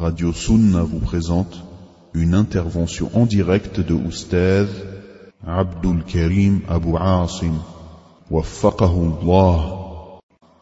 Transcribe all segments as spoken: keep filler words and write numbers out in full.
Radio Sunna vous présente une intervention en direct de Oustaz Abdul Karim Abu Asim, waffaqahu Allah.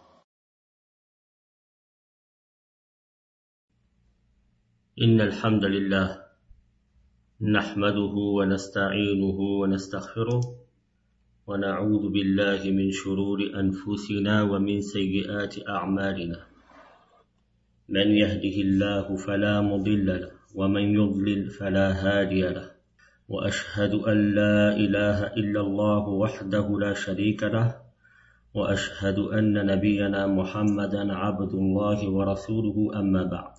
إن الحمد لله نحمده ونستعينه ونستغفره ونعوذ بالله من شرور أنفسنا ومن سيئات أعمالنا من يهده الله فلا مضل له ومن يضلل فلا هادي له وأشهد أن لا إله إلا الله وحده لا شريك له وأشهد أن نبينا محمدا عبد الله ورسوله أما بعد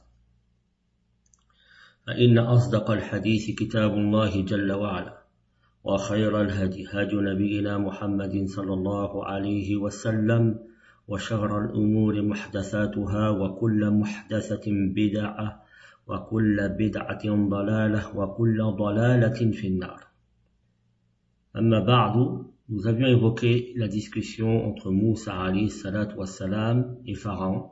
فإن أصدق الحديث كتاب الله جل وعلا وخير الهدي هدي نبينا محمد صلى الله عليه وسلم وشر الأمور محدثاتها وكل محدثة بدعة وكل بدعة ضلالة وكل ضلالة في النار. أما بعد, nous avions évoqué la discussion entre Moussa alayhi salatu wassalam et Pharaon.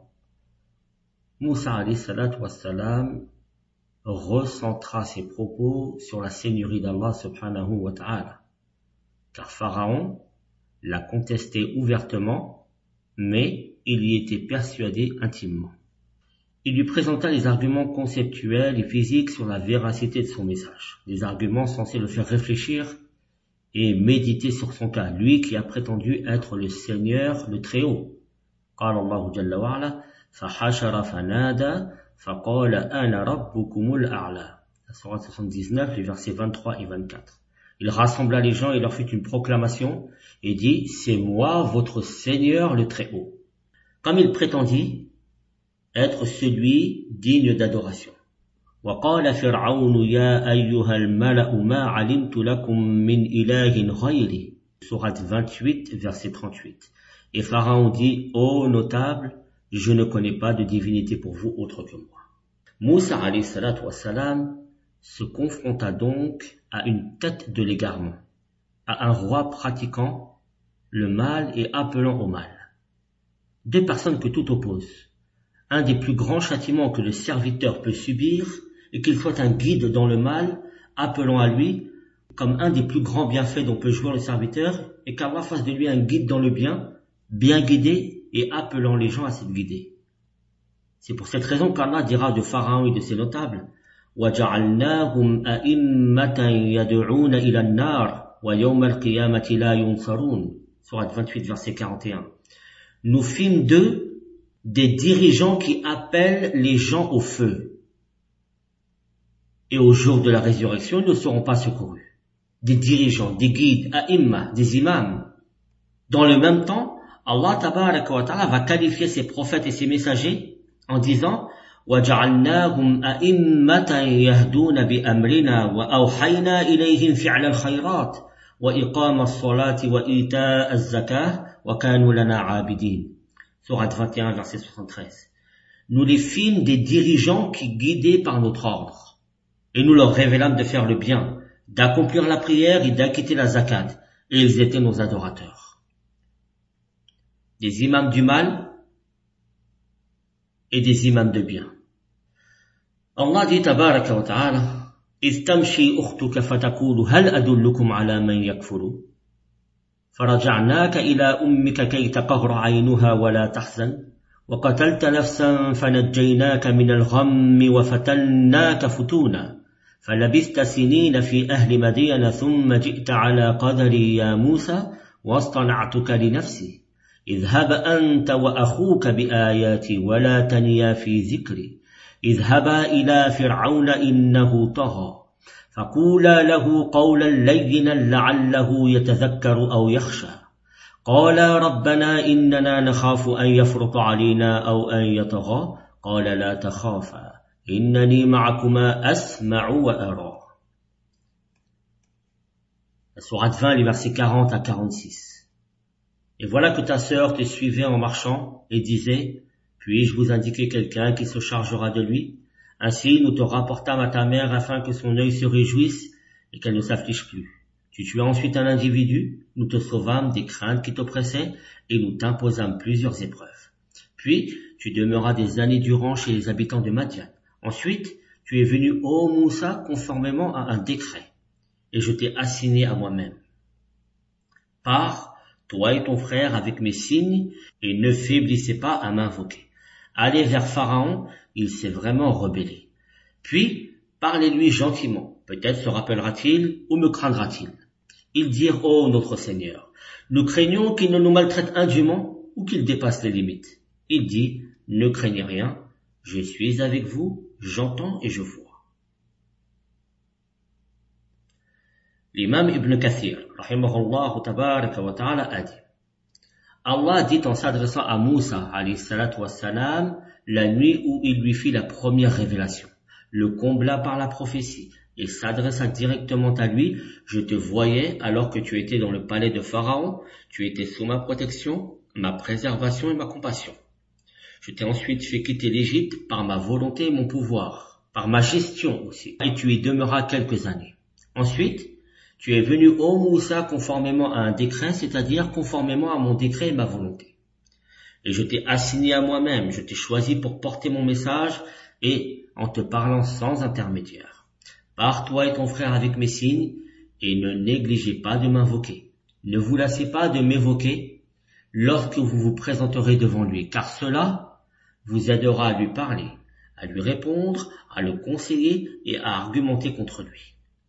Moussa alayhi salatu wassalam recentra ses propos sur la seigneurie d'Allah subhanahu wa ta'ala. Car Pharaon l'a contesté ouvertement, mais il y était persuadé intimement. Il lui présenta les arguments conceptuels et physiques sur la véracité de son message, des arguments censés le faire réfléchir et méditer sur son cas, lui qui a prétendu être le Seigneur, le Très-Haut. قال الله جل وعلا فحشر فنادى فقال أنا ربكم الأعلى. La sourate soixante-dix-neuf, les versets vingt-trois et vingt-quatre. Il rassembla les gens et leur fit une proclamation et dit: c'est moi votre Seigneur le Très-Haut. Comme il prétendit être celui digne d'adoration. وقال فرعون يا أيها الملأ ما علمت لكم من إله غيري. Sourate vingt-huit, verset trente-huit. Et Pharaon dit: ô notable, je ne connais pas de divinité pour vous autre que moi. Moussa alayhi salatu wassalam se confronta donc à une tête de l'égarement, à un roi pratiquant le mal et appelant au mal. Deux personnes que tout oppose. Un des plus grands châtiments que le serviteur peut subir est qu'il soit un guide dans le mal, appelant à lui, comme un des plus grands bienfaits dont peut jouir le serviteur, et qu'Allah fasse de lui un guide dans le bien, bien guidé et appelant les gens à s'être guidés. C'est pour cette raison qu'Allah dira de Pharaon et de ses notables: وَجَعَلْنَاهُمْ أَئِمَّةً يَدْعُونَ إِلَى النَّارِ وَيَوْمَ الْقِيَامَةِ لَا يُنصَرُونَ. Sourate vingt-huit, verset quarante et un. Nous fîmes d'eux des dirigeants qui appellent les gens au feu. Et au jour de la résurrection, ils ne seront pas secourus. Des dirigeants, des guides, a'imma, des imams. Dans le même temps, Allah tabaraka wa ta'ala va qualifier ses prophètes et ses messagers en disant: وَجَعَلْنَاهُمْ أَئِمَّةً يَهْدُونَ بِأَمْرِنَا وَأَوْحَيْنَا إِلَيْهِمْ فِعْلَ الْخَيْرَاتِ وَإِقَامَ الصَّلَاةِ وَإِيتَاءَ الزَّكَاةِ وَكَانُوا لَنَا عَابِدِينَ. Sourate vingt et un, verset soixante-treize. Nous les fîmes des dirigeants qui guidaient par notre ordre. Et nous leur révélâmes de faire le bien, d'accomplir la prière et d'acquitter la zakat. Et ils étaient nos adorateurs. Des imams du mal et des imams de bien. Allah dit tabaraka wa ta'ala: إذ تمشي أختك فتقول هل أدلكم على من يكفر فرجعناك إلى أمك كي تقر عينها ولا تحزن وقتلت نفسا فنجيناك من الغم وفتناك فتونا فلبثت سنين في أهل مدين ثم جئت على قدري يا موسى واصطنعتك لنفسي اذهب أنت وأخوك بآياتي ولا تنيا في ذكري اذهبا إلى فرعون إنه طغى فقولا له قولا لينا لعله يتذكر أو يخشى قالا ربنا إننا نخاف أن يفرط علينا أو أن يطغى قال لا تخافا إنني معكما أسمع وأرى. La sourate vingt, les versets quarante à quarante-six. Et voilà que ta sœur te suivait en marchant et disait: puis-je vous indiquer quelqu'un qui se chargera de lui? Ainsi nous te rapportâmes à ta mère afin que son œil se réjouisse et qu'elle ne s'afflige plus. Tu tuas ensuite un individu, nous te sauvâmes des craintes qui t'oppressaient et nous t'imposâmes plusieurs épreuves. Puis tu demeuras des années durant chez les habitants de Madian. Ensuite, tu es venu, ô Moussa, conformément à un décret, et je t'ai assigné à moi-même. Pars, toi et ton frère, avec mes signes, et ne faiblissez pas à m'invoquer. Allez vers Pharaon, il s'est vraiment rebellé. Puis, parlez-lui gentiment, peut-être se rappellera-t-il ou me craindra-t-il. Ils dirent, ô notre Seigneur, nous craignons qu'il ne nous maltraite indûment ou qu'il dépasse les limites. Il dit, ne craignez rien, je suis avec vous, j'entends et je vois. L'imam Ibn Kathir, rahimahullah tabaraka wa ta'ala, a dit, Allah dit en s'adressant à Moussa, alayhi salatu wassalam, la nuit où il lui fit la première révélation, le combla par la prophétie, et s'adressa directement à lui, je te voyais alors que tu étais dans le palais de Pharaon, tu étais sous ma protection, ma préservation et ma compassion. Je t'ai ensuite fait quitter l'Égypte par ma volonté et mon pouvoir, par ma gestion aussi, et tu y demeuras quelques années. Ensuite, tu es venu, ô Moussa, conformément à un décret, c'est-à-dire conformément à mon décret et ma volonté. Et je t'ai assigné à moi-même, je t'ai choisi pour porter mon message et en te parlant sans intermédiaire. Pars toi et ton frère avec mes signes et ne négligez pas de m'invoquer. Ne vous lassez pas de m'évoquer lorsque vous vous présenterez devant lui, car cela vous aidera à lui parler, à lui répondre, à le conseiller et à argumenter contre lui.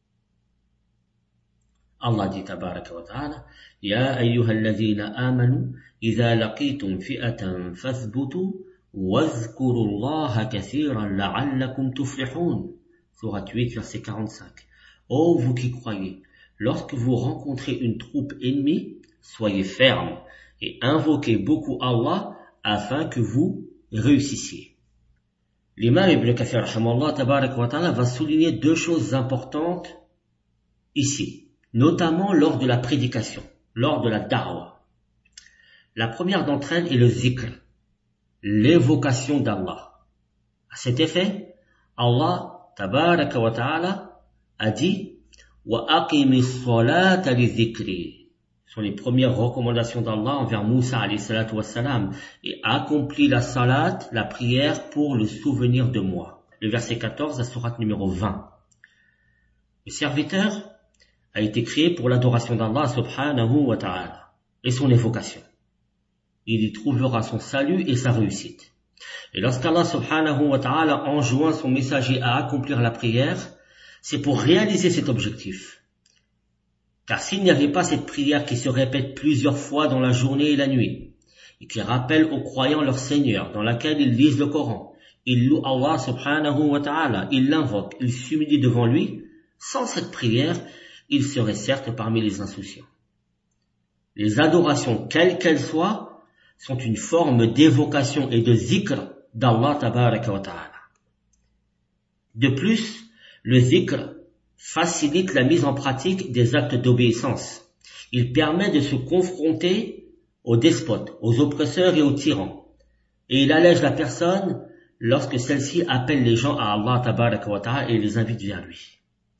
Allah dit tabaraka wa ta'ala, Ya ayyuhalladhina amanu, idha laqitum fi'atan fathbutu, wazkurullaha kathiran la'allakum tuflihun. Sourate huit, verset quarante-cinq. Ô vous qui croyez, lorsque vous rencontrez une troupe ennemie, soyez fermes et invoquez beaucoup Allah afin que vous réussissiez. L'imam Ibn Kathir rahimahullah tabaraka wa ta'ala va souligner deux choses importantes ici, notamment lors de la prédication, lors de la da'wa. La première d'entre elles est le zikr, l'évocation d'Allah. À cet effet, Allah tabaraka wa ta'ala a dit wa aqimis salata li dhikri. Ce sont les premières recommandations d'Allah envers Moussa alayhi salatu wassalam, et accomplis la salat, la prière pour le souvenir de moi. Le verset quatorze, la sourate numéro vingt. Le serviteur a été créé pour l'adoration d'Allah subhanahu wa ta'ala et son évocation. Il y trouvera son salut et sa réussite. Et lorsqu'Allah subhanahu wa ta'ala enjoint son messager à accomplir la prière, c'est pour réaliser cet objectif. Car s'il n'y avait pas cette prière qui se répète plusieurs fois dans la journée et la nuit, et qui rappelle aux croyants leur Seigneur, dans laquelle ils lisent le Coran, ils louent Allah subhanahu wa ta'ala, ils l'invoquent, ils s'humilient devant lui, sans cette prière, ils seraient certes parmi les insouciants. Les adorations, quelles qu'elles soient, sont une forme d'évocation et de zikr d'Allah tabaraka wa ta'ala. De plus, le zikr facilite la mise en pratique des actes d'obéissance. Il permet de se confronter aux despotes, aux oppresseurs et aux tyrans. Et il allège la personne lorsque celle-ci appelle les gens à Allah tabaraka wa ta'ala et les invite vers lui.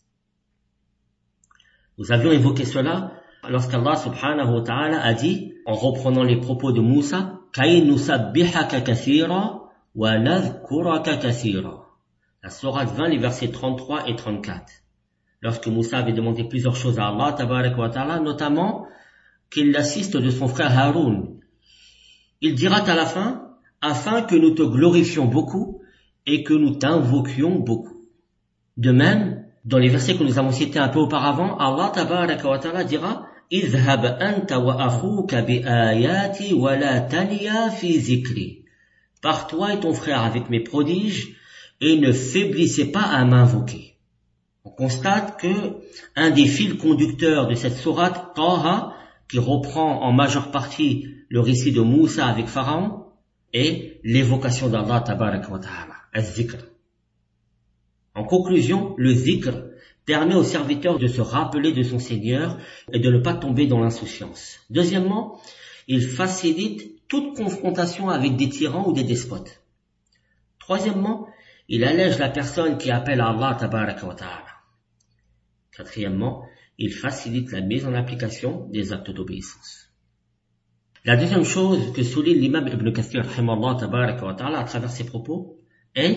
Nous avions évoqué cela lorsqu'Allah subhanahu wa ta'ala a dit, en reprenant les propos de Moussa, Kay nusabbihaka kathira wa nadhkuraka kathira. La sourate vingt, les versets trente-trois et trente-quatre. Lorsque Moussa avait demandé plusieurs choses à Allah tabaraka wa ta'ala, notamment qu'il l'assiste de son frère Haroun. Il dira à la fin, afin que nous te glorifions beaucoup et que nous t'invoquions beaucoup. De même, dans les versets que nous avons cités un peu auparavant, Allah tabaraka wa ta'ala dira Idhhab anta wa akhuka bi ayati wa la taliya fi zikri. Pars toi et ton frère avec mes prodiges et ne faiblissez pas à m'invoquer. On constate que un des fils conducteurs de cette sourate Taha, qui reprend en majeure partie le récit de Moussa avec Pharaon, est l'évocation d'Allah tabaraka wa ta'ala, az-zikr. En conclusion, le zikr permet au serviteur de se rappeler de son Seigneur et de ne pas tomber dans l'insouciance. Deuxièmement, il facilite toute confrontation avec des tyrans ou des despotes. Troisièmement, il allège la personne qui appelle à Allah tabaraka wa ta'ala. Quatrièmement, il facilite la mise en application des actes d'obéissance. La deuxième chose que souligne l'imam Ibn Kathir rahimahullah tabaraka wa ta'ala à travers ses propos est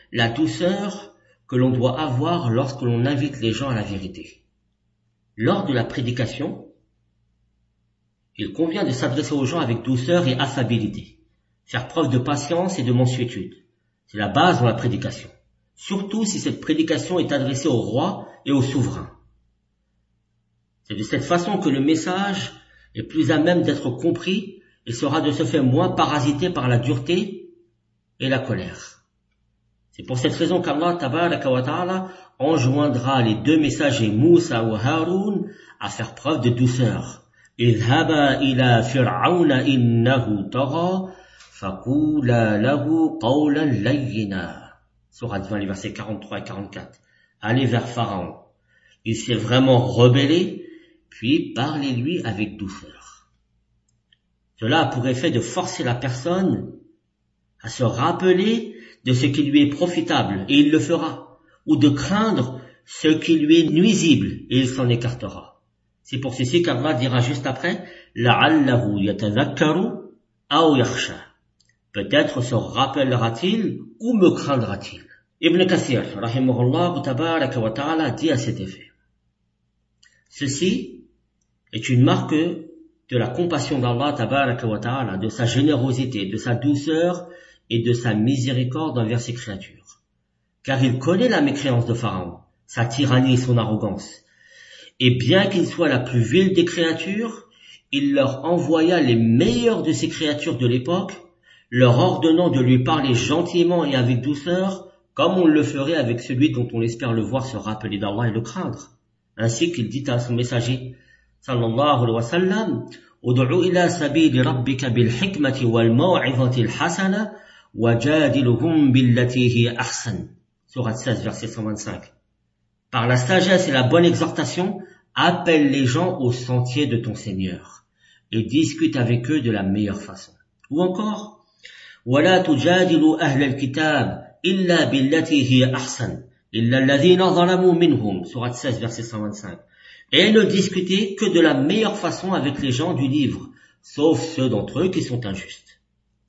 la douceur que l'on doit avoir lorsque l'on invite les gens à la vérité. Lors de la prédication, il convient de s'adresser aux gens avec douceur et affabilité, faire preuve de patience et de mansuétude. C'est la base de la prédication, surtout si cette prédication est adressée au roi et au souverain. C'est de cette façon que le message est plus à même d'être compris et sera de ce fait moins parasité par la dureté et la colère. C'est pour cette raison qu'Allah tabaraka wa ta'ala enjoindra les deux messagers Moussa ou Haroun à faire preuve de douceur. اذهبا إلى فرعون إنه طغى فقولا له قولا لينا. Sourate vingt, les versets quarante-trois et quarante-quatre. Allez vers Pharaon. Il s'est vraiment rebellé, puis parlez-lui avec douceur. Cela a pour effet de forcer la personne à se rappeler de ce qui lui est profitable, et il le fera, ou de craindre ce qui lui est nuisible, et il s'en écartera. C'est pour ceci qu'Allah dira juste après لَعَلَّهُ يَتَذَكَّرُ أَوْ يَخْشَى. Peut-être se rappellera-t-il ou me craindra-t-il. Ibn Kathir, rahimahullah tabaraka wa ta'ala, dit à cet effet. Ceci est une marque de la compassion d'Allah tabaraka wa ta'ala, de sa générosité, de sa douceur et de sa miséricorde envers ses créatures. Car il connaît la mécréance de Pharaon, sa tyrannie et son arrogance. Et bien qu'il soit la plus vile des créatures, il leur envoya les meilleures de ces créatures de l'époque, leur ordonnant de lui parler gentiment et avec douceur, comme on le ferait avec celui dont on espère le voir se rappeler d'Allah et le craindre. Ainsi qu'il dit à son messager, sallallahu alayhi wa sallam, Ud'u ila sabili rabbika bil hikmati wal maw'izati al hasana wajadiluhum billati hiya ahsan. Sourate seize, verset cent vingt-cinq. Par la sagesse et la bonne exhortation, appelle les gens au sentier de ton Seigneur et discute avec eux de la meilleure façon. Ou encore, وَلَا تُجَادِلُوا أَهْلَ الْكِتَابِ إِلَّا بِالَّتِي هِيَ أَحْسَنُ إِلَّا الَّذِينَ ظَلَمُوا مِنْهُمْ. Sourate seize, verset cent vingt-cinq. Et ne discutez que de la meilleure façon avec les gens du livre, sauf ceux d'entre eux qui sont injustes.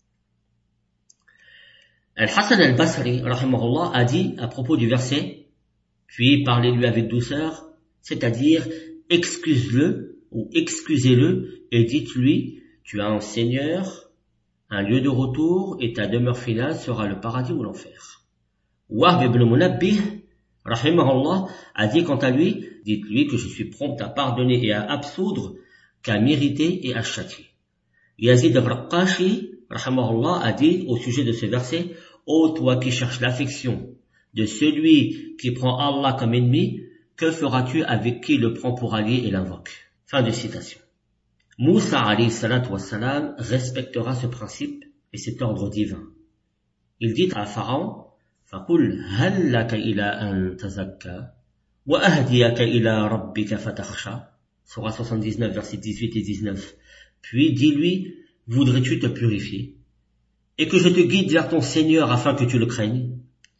Al-Hassan al-Basri, rahimahullah, a dit à propos du verset, puis parlez-lui avec douceur, c'est-à-dire excuse-le ou excusez-le et dites-lui, tu as un Seigneur, un lieu de retour et ta demeure finale sera le paradis ou l'enfer. Wahb ibn Munabbih, rahimahullah, a dit quant à lui, dites-lui que je suis prompt à pardonner et à absoudre, qu'à mériter et à châtier. Yazid al-Raqashi, rahimahullah, a dit au sujet de ce verset, ô toi qui cherches l'affection de celui qui prend Allah comme ennemi, que feras-tu avec qui le prend pour allié et l'invoque? Fin de citation. Moussa alayhi salatu wassalam respectera ce principe et cet ordre divin. Il dit à Pharaon, فَقُلْ هَلْ لَكَ إِلَىٰ أَن تَزَكَّى وَأَهْدِيَكَ إِلَىٰ رَبِّكَ فَتَخْشَى. Sourate soixante-dix-neuf, versets dix-huit et dix-neuf. Puis dis-lui, voudrais-tu te purifier et que je te guide vers ton Seigneur afin que tu le craignes?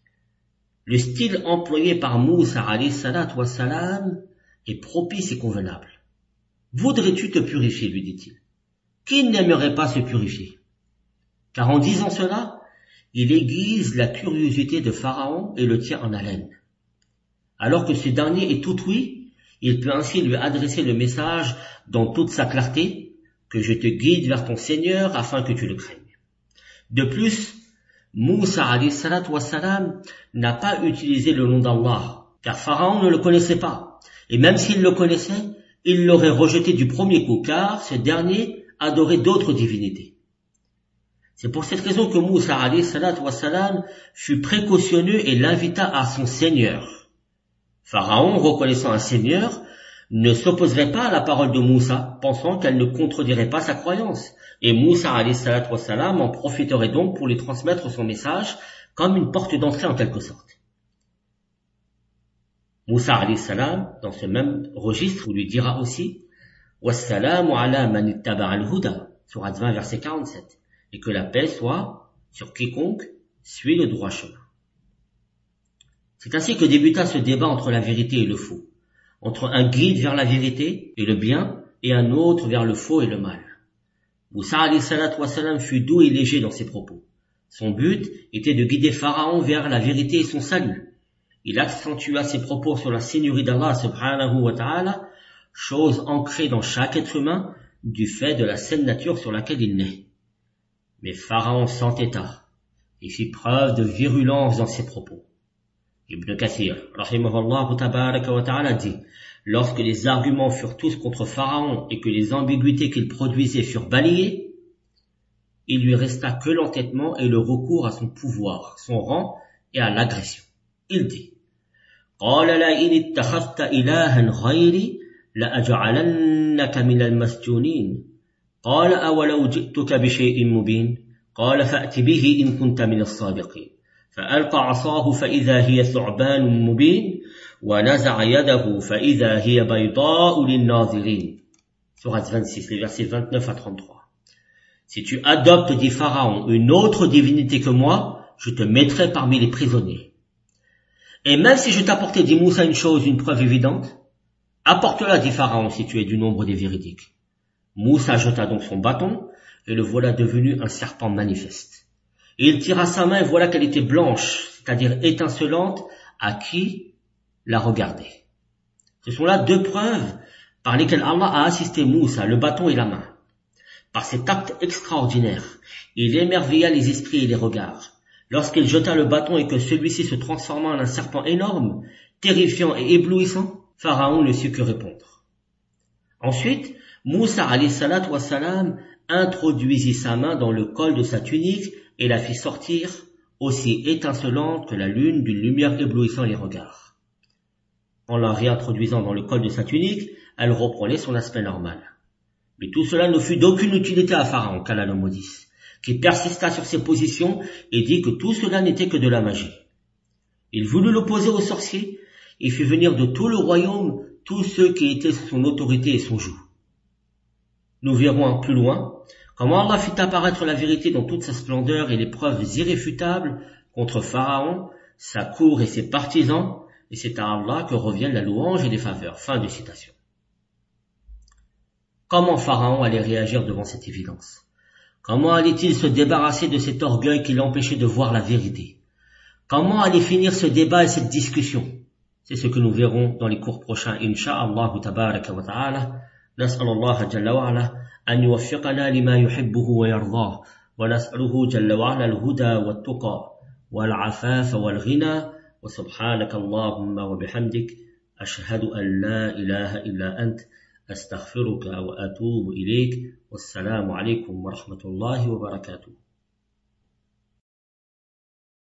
Le style employé par Moussa alayhi salatu wassalam est propice et convenable. Voudrais-tu te purifier, lui dit-il. Qui n'aimerait pas se purifier? Car en disant cela, il aiguise la curiosité de Pharaon et le tient en haleine. Alors que ce dernier est tout ouïe, il peut ainsi lui adresser le message dans toute sa clarté, que je te guide vers ton Seigneur afin que tu le craignes. De plus, Moussa alayhi salatu wassalam n'a pas utilisé le nom d'Allah, car Pharaon ne le connaissait pas. Et même s'il le connaissait, il l'aurait rejeté du premier coup, car ce dernier adorait d'autres divinités. C'est pour cette raison que Moussa alayhi salatu wassalam fut précautionneux et l'invita à son Seigneur. Pharaon, reconnaissant un Seigneur, ne s'opposerait pas à la parole de Moussa, pensant qu'elle ne contredirait pas sa croyance. Et Moussa alayhi salatu wassalam en profiterait donc pour lui transmettre son message comme une porte d'entrée en quelque sorte. Moussa alayhi salam, dans ce même registre, lui dira aussi « Wassalamu ala man ittaba al-huda » sourate vingt, verset quarante-sept, et que la paix soit sur quiconque suit le droit chemin. C'est ainsi que débuta ce débat entre la vérité et le faux, entre un guide vers la vérité et le bien et un autre vers le faux et le mal. Moussa alayhi salatu wassalam fut doux et léger dans ses propos. Son but était de guider Pharaon vers la vérité et son salut. Il accentua ses propos sur la seigneurie d'Allah subhanahu wa ta'ala, chose ancrée dans chaque être humain du fait de la saine nature sur laquelle il naît. Mais Pharaon s'entêta et fit preuve de virulence dans ses propos. Ibn Kathir, rahimahullah tabaraka wa ta'ala, dit: lorsque les arguments furent tous contre Pharaon et que les ambiguïtés qu'il produisait furent balayées, il lui resta que l'entêtement et le recours à son pouvoir, son rang et à l'agression. Il dit: قال لئن اتخذت إلها غيري لأجعلنك من المسجونين قال أولو جئتك بشيء مبين قال فأت به إن كنت من الصادقين فألقى عصاه فإذا هي ثعبان مبين ونزع يده فإذا هي بيضاء للناظرين. Sourate vingt-six, les versets vingt-neuf à trente-trois. Si tu adoptes, dit Pharaon, une autre divinité que moi, je te mettrai parmi les prisonniers. Et même si je t'apportais, dit Moussa, une chose, une preuve évidente, apporte-la, dit Pharaon, si tu es du nombre des véridiques. Moussa jeta donc son bâton, et le voilà devenu un serpent manifeste. Et il tira sa main, et voilà qu'elle était blanche, c'est-à-dire étincelante, à qui la regardait. Ce sont là deux preuves par lesquelles Allah a assisté Moussa, le bâton et la main. Par cet acte extraordinaire, il émerveilla les esprits et les regards. Lorsqu'il jeta le bâton et que celui-ci se transforma en un serpent énorme, terrifiant et éblouissant, Pharaon ne sut que répondre. Ensuite, Moussa alayhi salatu wa salam introduisit sa main dans le col de sa tunique et la fit sortir, aussi étincelante que la lune, d'une lumière éblouissant les regards. En la réintroduisant dans le col de sa tunique, elle reprenait son aspect normal. Mais tout cela ne fut d'aucune utilité à Pharaon, qu'Allah le maudisse, qui persista sur ses positions et dit que tout cela n'était que de la magie. Il voulut l'opposer aux sorciers et fit venir de tout le royaume tous ceux qui étaient sous son autorité et son joug. Nous verrons plus loin comment Allah fit apparaître la vérité dans toute sa splendeur et les preuves irréfutables contre Pharaon, sa cour et ses partisans, et c'est à Allah que reviennent la louange et les faveurs. Fin de citation. Comment Pharaon allait réagir devant cette évidence? Comment allait-il se débarrasser de cet orgueil qui l'empêchait de voir la vérité? Comment allait finir ce débat et cette discussion? C'est ce que nous verrons dans les cours prochains, insha'Allah tabaraka wa ta'ala. Nas'alullah jalla wa ala an yuwaffiqana lima yuhibbuhu wa yardah, wa nas'aluhu jalla wa ala al-huda wa at-tuqa wal 'afafa wal ghina, wa subhanaka Allahumma wa bihamdik ashhadu an la ilaha illa ant astaghfiruka wa atubu ilayk. Wassalamu alaykum wa rahmatullahi wa barakatuh.